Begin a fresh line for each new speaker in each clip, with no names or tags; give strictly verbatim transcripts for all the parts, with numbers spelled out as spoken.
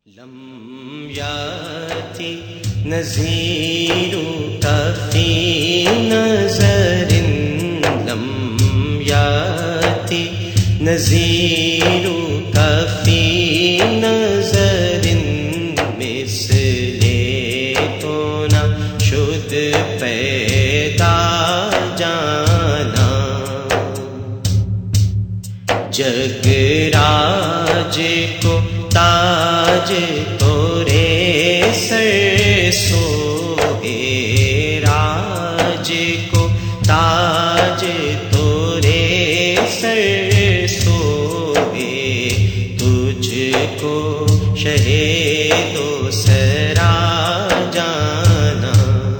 لم یاتی نذیرک فی نظر لم یاتی نذیرک فی نظر مثل تو نہ شد پیدا جانا جگ راج کو تاج تورے سر سوہے راج کو تاج تورے سر سوہے تجھ کو شہید و سرا جانا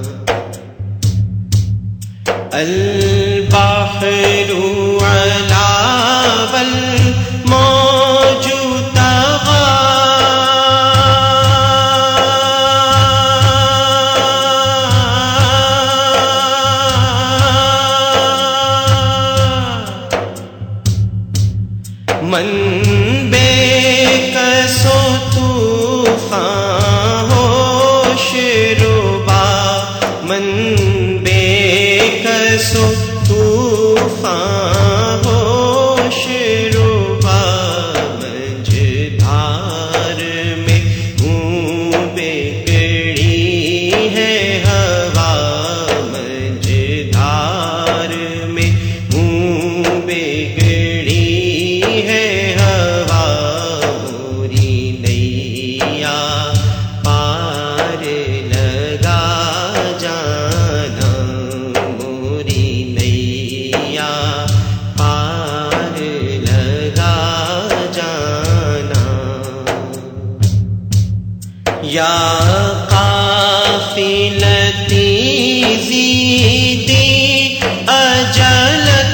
البحر علا والموج من بے کس و طوفان ہوش ربا من بے کس و طوفان ہوش ربا مجھدار میں ہوں بگڑی ہے ہوا مجھدار میں ہوں بگڑی ہے ہوا موری نیا پار لگا جانا موری نیا پار لگا جانا یا قافلتی زیدی اجلک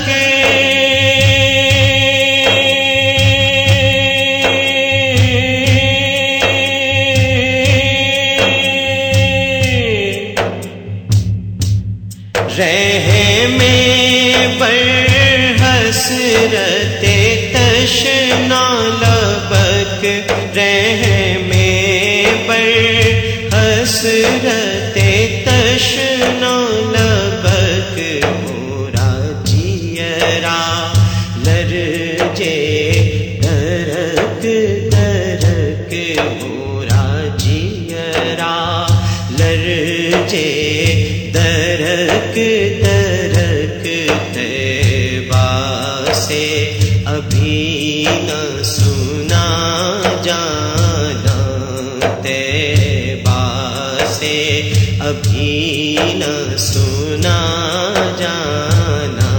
رہ میں بر حسرت تشنا لبک رہ میں بر حسرت تشنا لبک مورا جیرا لرجے درک درک مورا جیرا لرجے درک درک طیبہ سے ابھی نہ سنا جانا طیبہ سے ابھی نہ سنا جانا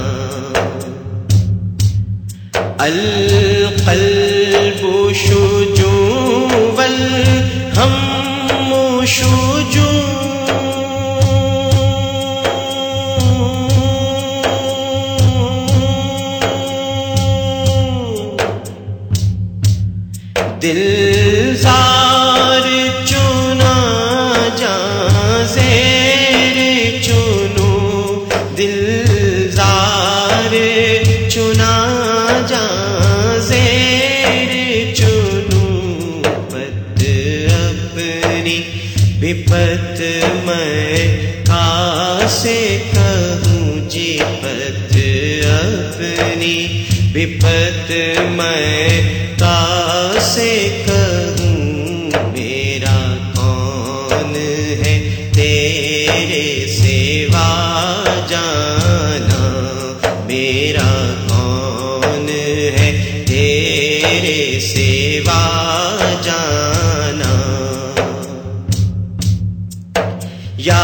القلب شجوع والہم شجوع دل زار چنا جاں زیر چنو دل زار چنا جاں زیر چنو پت اپنی بپت میں کاسے کہوں جی پت اپنی بپت میں کاسے کہوں میرا کون ہے تیرے سوا جانا میرا کون ہے تیرے سوا جانا یا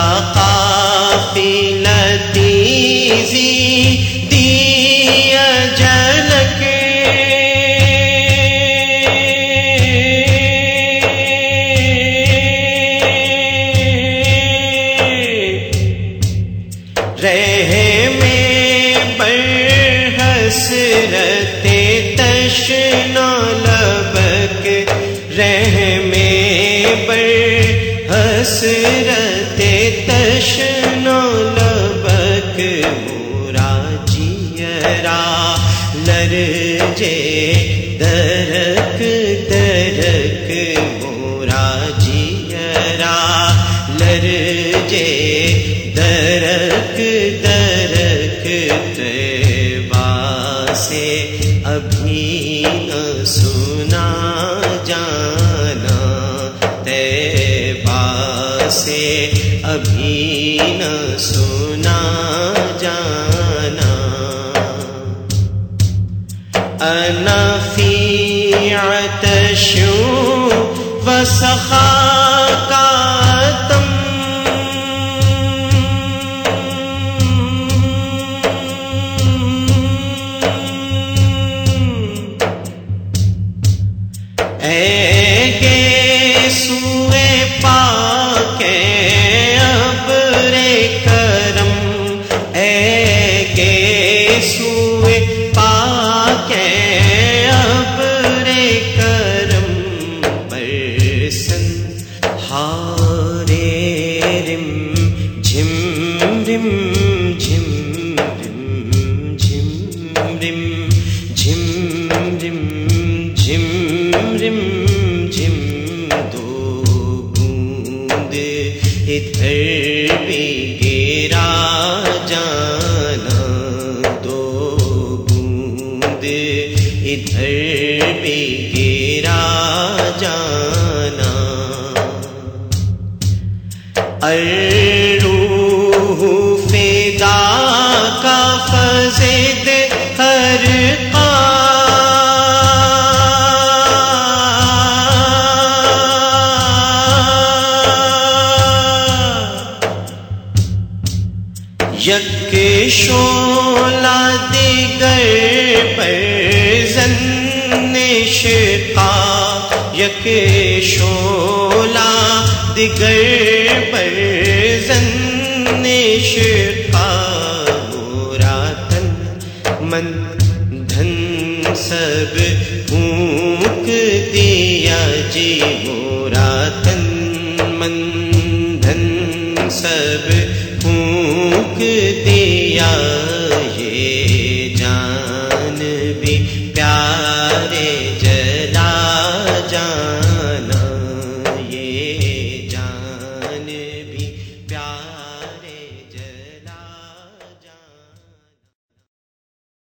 قافلتی زیدی اجلک رہ میں بر حسرت تشنا لبک رہ میں بر حسرت تشنا لبک مورا جیرا لرجے درک درک جے درک درک طیبہ سے ابھی نہ سنا جانا، طیبہ سے ابھی نہ سنا جانا۔ انا فی عطش وسخا کا تم، اے گیسوئے پاک ابر کرم، اے گیسوئے پاک ابر کرم، برسن ہارے رم جھم رم جھم رم جھم رم جھم رم جھم رم جھم، دو بوند ادھر بھی گرا جانا، دو بوند ادھر بھی گرا جانا۔ الروح فدا کا فزد ہر یک شعلہ دیگر پر زن شقا، یک شعلہ دیگر پر زن شقا، مورا تن من دھن سب پھونک دیا جی، مورا تن من دھن سب پھونک دیا